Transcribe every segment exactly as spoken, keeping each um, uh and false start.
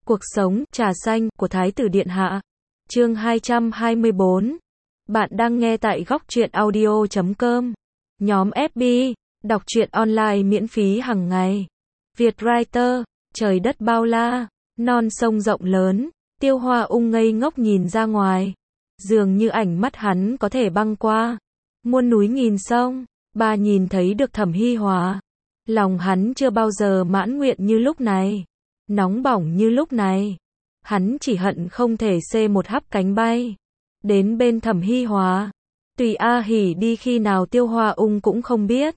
Cuộc sống, trà xanh, của Thái tử Điện Hạ. Chương hai trăm hai mươi bốn. Bạn đang nghe tại góc truyện audio chấm com. Nhóm ép bê, đọc truyện online miễn phí hàng ngày. Vietwriter, trời đất bao la, non sông rộng lớn, Tiêu Hoa Ung ngây ngốc nhìn ra ngoài. Dường như ảnh mắt hắn có thể băng qua muôn núi nghìn sông, bà nhìn thấy được Thẩm Hi Hòa. Lòng hắn chưa bao giờ mãn nguyện như lúc này, nóng bỏng như lúc này. Hắn chỉ hận không thể xê một hắp cánh bay đến bên Thẩm Hi Hòa. Tùy A Hỉ đi khi nào Tiêu Hoa Ung cũng không biết.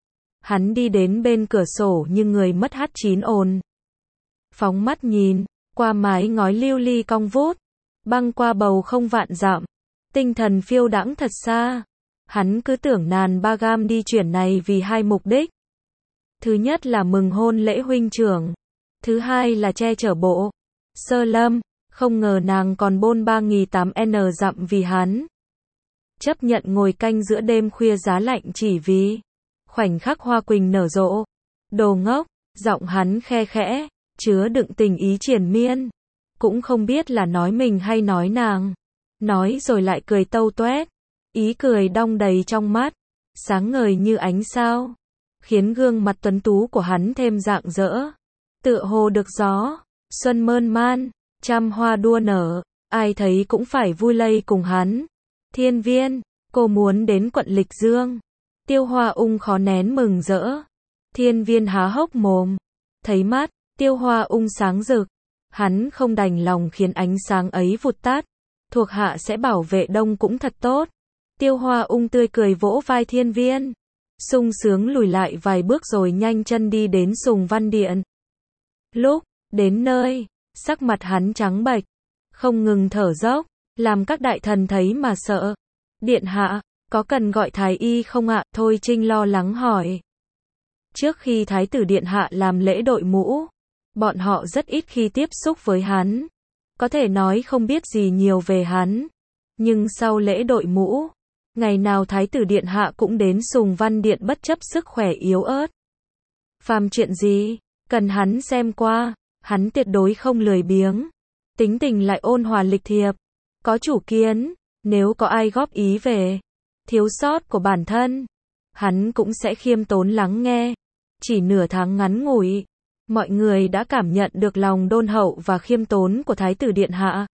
Hắn đi đến bên cửa sổ như người mất hát chín ồn. Phóng mắt nhìn, qua mái ngói lưu ly cong vút, băng qua bầu không vạn dặm, tinh thần phiêu đãng thật xa. Hắn cứ tưởng Nàn Ba Gam đi chuyển này vì hai mục đích. Thứ nhất là mừng hôn lễ huynh trưởng, thứ hai là che chở Bộ Sơ Lâm, không ngờ nàng còn bôn ba nghìn tám trăm dặm vì hắn. Chấp nhận ngồi canh giữa đêm khuya giá lạnh chỉ vì khoảnh khắc hoa quỳnh nở rộ. Đồ ngốc, giọng hắn khe khẽ, chứa đựng tình ý triền miên. Cũng không biết là nói mình hay nói nàng. Nói rồi lại cười tâu toét, ý cười đong đầy trong mắt, sáng ngời như ánh sao, khiến gương mặt tuấn tú của hắn thêm rạng rỡ. Tựa hồ được gió xuân mơn man, trăm hoa đua nở, ai thấy cũng phải vui lây cùng hắn. Thiên Viên, cô muốn đến quận Lịch Dương. Tiêu Hoa Ung khó nén mừng rỡ. Thiên Viên há hốc mồm, thấy mắt Tiêu Hoa Ung sáng rực, hắn không đành lòng khiến ánh sáng ấy vụt tắt. Thuộc hạ sẽ bảo vệ Đông cũng thật tốt. Tiêu Hoa Ung tươi cười vỗ vai Thiên Viên, sung sướng lùi lại vài bước rồi nhanh chân đi đến Sùng Văn Điện. Lúc đến nơi, sắc mặt hắn trắng bệch, không ngừng thở dốc, làm các đại thần thấy mà sợ. Điện hạ, có cần gọi thái y không ạ? Thôi Trinh lo lắng hỏi. Trước khi Thái tử Điện hạ làm lễ đội mũ, bọn họ rất ít khi tiếp xúc với hắn, có thể nói không biết gì nhiều về hắn. Nhưng sau lễ đội mũ, ngày nào Thái tử Điện hạ cũng đến Sùng Văn Điện bất chấp sức khỏe yếu ớt. Phàm chuyện gì cần hắn xem qua, hắn tuyệt đối không lười biếng. Tính tình lại ôn hòa lịch thiệp, có chủ kiến. Nếu có ai góp ý về thiếu sót của bản thân, hắn cũng sẽ khiêm tốn lắng nghe. Chỉ nửa tháng ngắn ngủi, mọi người đã cảm nhận được lòng đôn hậu và khiêm tốn của Thái tử Điện hạ.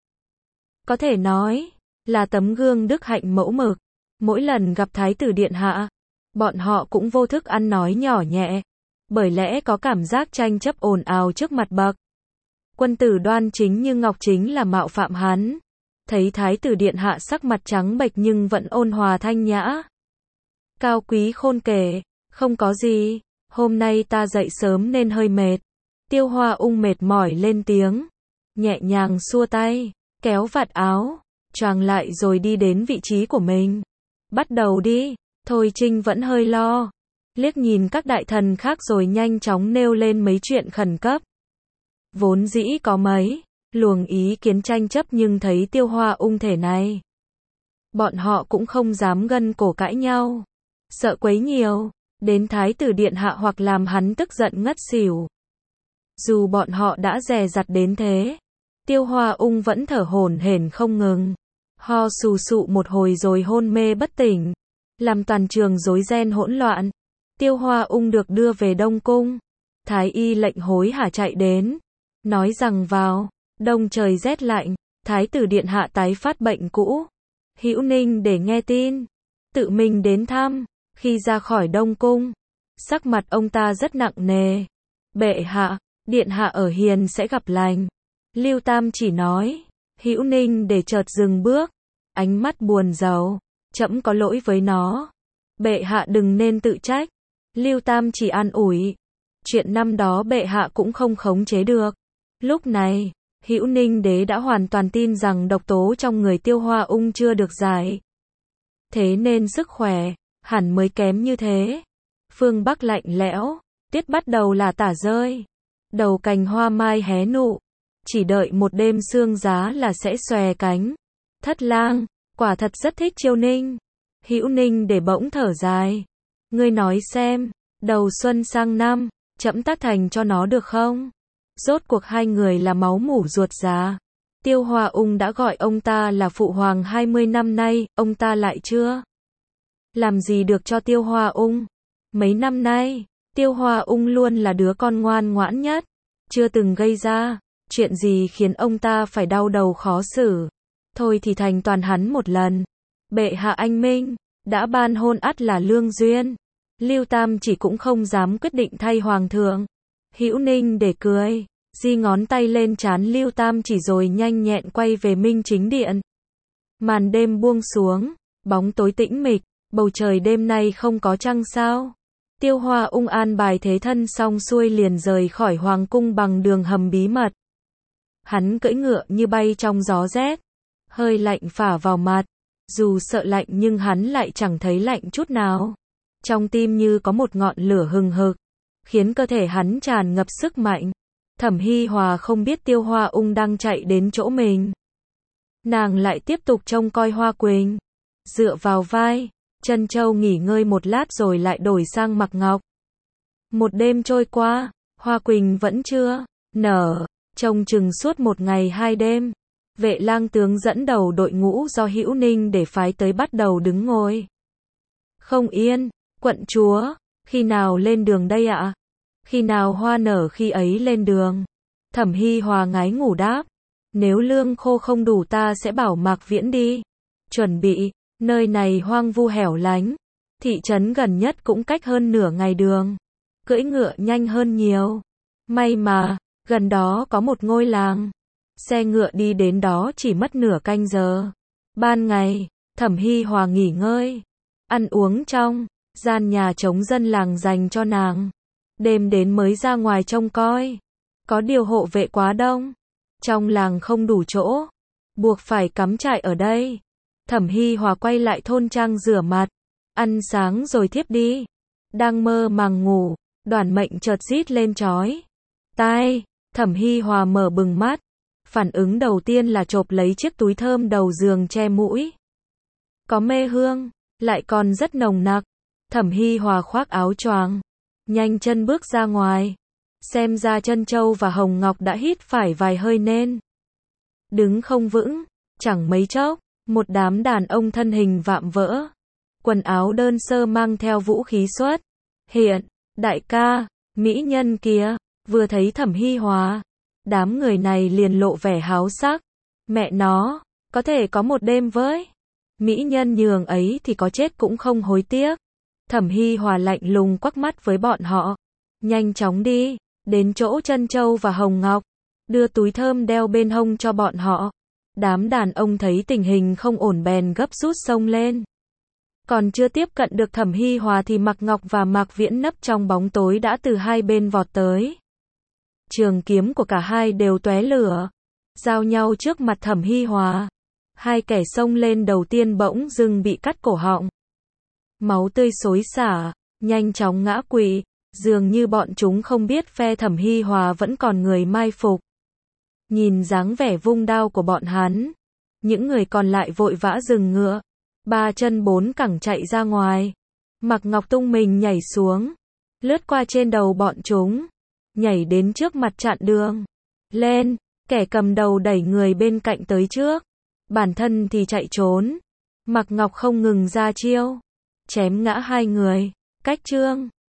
Có thể nói là tấm gương đức hạnh mẫu mực. Mỗi lần gặp Thái tử Điện hạ, bọn họ cũng vô thức ăn nói nhỏ nhẹ, bởi lẽ có cảm giác tranh chấp ồn ào trước mặt bậc quân tử đoan chính như ngọc chính là mạo phạm hắn. Thấy Thái tử Điện hạ sắc mặt trắng bệch nhưng vẫn ôn hòa thanh nhã, cao quý khôn kể, không có gì, hôm nay ta dậy sớm nên hơi mệt. Tiêu Hoa Ung mệt mỏi lên tiếng, nhẹ nhàng xua tay, kéo vạt áo, choàng lại rồi đi đến vị trí của mình. Bắt đầu đi. Thôi Trinh vẫn hơi lo, liếc nhìn các đại thần khác rồi nhanh chóng nêu lên mấy chuyện khẩn cấp. Vốn dĩ có mấy luồng ý kiến tranh chấp nhưng thấy Tiêu Hoa Ung thể này, bọn họ cũng không dám gân cổ cãi nhau, sợ quấy nhiều đến Thái tử Điện hạ hoặc làm hắn tức giận ngất xỉu. Dù bọn họ đã dè dặt đến thế, Tiêu Hoa Ung vẫn thở hổn hển không ngừng, ho sù sụ một hồi rồi hôn mê bất tỉnh, làm toàn trường rối ren hỗn loạn. Tiêu Hoa Ung được đưa về Đông Cung. Thái y lệnh hối hả chạy đến, nói rằng vào đông trời rét lạnh, Thái tử Điện hạ tái phát bệnh cũ. Hữu Ninh để nghe tin, tự mình đến thăm. Khi ra khỏi Đông Cung, sắc mặt ông ta rất nặng nề. Bệ hạ, Điện hạ ở hiền sẽ gặp lành. Lưu Tam chỉ nói. Hữu Ninh để chợt dừng bước, ánh mắt buồn rầu. Trẫm có lỗi với nó. Bệ hạ đừng nên tự trách. Lưu Tam chỉ an ủi. Chuyện năm đó bệ hạ cũng không khống chế được. Lúc này, Hữu Ninh đế đã hoàn toàn tin rằng độc tố trong người Tiêu Hoa Ung chưa được giải. Thế nên sức khỏe hẳn mới kém như thế. Phương Bắc lạnh lẽo, tiết bắt đầu là tả rơi. Đầu cành hoa mai hé nụ, chỉ đợi một đêm sương giá là sẽ xòe cánh. Thất lang, quả thật rất thích Chiêu Ninh. Hữu Ninh để bỗng thở dài. Ngươi nói xem, đầu xuân sang năm, trẫm tác thành cho nó được không? Rốt cuộc hai người là máu mủ ruột già. Tiêu Hoa Ung đã gọi ông ta là phụ hoàng hai mươi năm nay, ông ta lại chưa làm gì được cho Tiêu Hoa Ung. Mấy năm nay, Tiêu Hoa Ung luôn là đứa con ngoan ngoãn nhất, chưa từng gây ra chuyện gì khiến ông ta phải đau đầu khó xử. Thôi thì thành toàn hắn một lần. Bệ hạ anh minh, đã ban hôn ắt là lương duyên. Lưu Tam Chỉ cũng không dám quyết định thay hoàng thượng. Hữu Ninh để cười, di ngón tay lên trán Lưu Tam Chỉ rồi nhanh nhẹn quay về Minh Chính Điện. Màn đêm buông xuống, bóng tối tĩnh mịch, bầu trời đêm nay không có trăng sao. Tiêu Hoa Ung an bài thế thân xong xuôi liền rời khỏi hoàng cung bằng đường hầm bí mật. Hắn cưỡi ngựa như bay trong gió rét, hơi lạnh phả vào mặt. Dù sợ lạnh nhưng hắn lại chẳng thấy lạnh chút nào. Trong tim như có một ngọn lửa hừng hực, khiến cơ thể hắn tràn ngập sức mạnh. Thẩm Hi Hòa không biết Tiêu Hoa Ung đang chạy đến chỗ mình. Nàng lại tiếp tục trông coi Hoa Quỳnh, dựa vào vai Trân Châu nghỉ ngơi một lát rồi lại đổi sang Mặc Ngọc. Một đêm trôi qua, Hoa Quỳnh vẫn chưa nở, trông chừng suốt một ngày hai đêm. Vệ lang tướng dẫn đầu đội ngũ do Hữu Ninh để phái tới bắt đầu đứng ngồi không yên. Quận chúa, khi nào lên đường đây ạ? Khi nào hoa nở khi ấy lên đường. Thẩm Hi Hòa ngái ngủ đáp. Nếu lương khô không đủ ta sẽ bảo Mạc Viễn đi chuẩn bị. Nơi này hoang vu hẻo lánh, thị trấn gần nhất cũng cách hơn nửa ngày đường. Cưỡi ngựa nhanh hơn nhiều. May mà, gần đó có một ngôi làng. Xe ngựa đi đến đó chỉ mất nửa canh giờ. Ban ngày, Thẩm Hi Hòa nghỉ ngơi, ăn uống trong gian nhà trống dân làng dành cho nàng. Đêm đến mới ra ngoài trông coi. Có điều hộ vệ quá đông, trong làng không đủ chỗ, buộc phải cắm trại ở đây. Thẩm Hi Hòa quay lại thôn trang rửa mặt, ăn sáng rồi thiếp đi. Đang mơ màng ngủ, Đoàn Mệnh chợt rít lên chói tai. Thẩm Hi Hòa mở bừng mắt. Phản ứng đầu tiên là chộp lấy chiếc túi thơm đầu giường che mũi. Có mê hương, lại còn rất nồng nặc. Thẩm Hi Hòa khoác áo choàng, nhanh chân bước ra ngoài. Xem ra Trân Châu và Hồng Ngọc đã hít phải vài hơi nên đứng không vững. Chẳng mấy chốc, một đám đàn ông thân hình vạm vỡ, quần áo đơn sơ mang theo vũ khí xuất hiện. Đại ca, mỹ nhân kìa. Vừa thấy Thẩm Hi Hòa, đám người này liền lộ vẻ háo sắc. Mẹ nó, có thể có một đêm với mỹ nhân nhường ấy thì có chết cũng không hối tiếc. Thẩm Hi Hòa lạnh lùng quắc mắt với bọn họ. Nhanh chóng đi, đến chỗ Trân Châu và Hồng Ngọc, đưa túi thơm đeo bên hông cho bọn họ. Đám đàn ông thấy tình hình không ổn bèn gấp rút xông lên. Còn chưa tiếp cận được Thẩm Hi Hòa thì Mạc Ngọc và Mạc Viễn nấp trong bóng tối đã từ hai bên vọt tới. Trường kiếm của cả hai đều tóe lửa, giao nhau trước mặt Thẩm Hi Hòa. Hai kẻ xông lên đầu tiên bỗng dưng bị cắt cổ họng. Máu tươi xối xả, nhanh chóng ngã quỵ, dường như bọn chúng không biết phe Thẩm Hi Hòa vẫn còn người mai phục. Nhìn dáng vẻ vung đao của bọn hắn, những người còn lại vội vã dừng ngựa, ba chân bốn cẳng chạy ra ngoài. Mạc Ngọc tung mình nhảy xuống, lướt qua trên đầu bọn chúng, nhảy đến trước mặt chặn đường. Lên, kẻ cầm đầu đẩy người bên cạnh tới trước, bản thân thì chạy trốn. Mạc Ngọc không ngừng ra chiêu, chém ngã hai người. Cách chương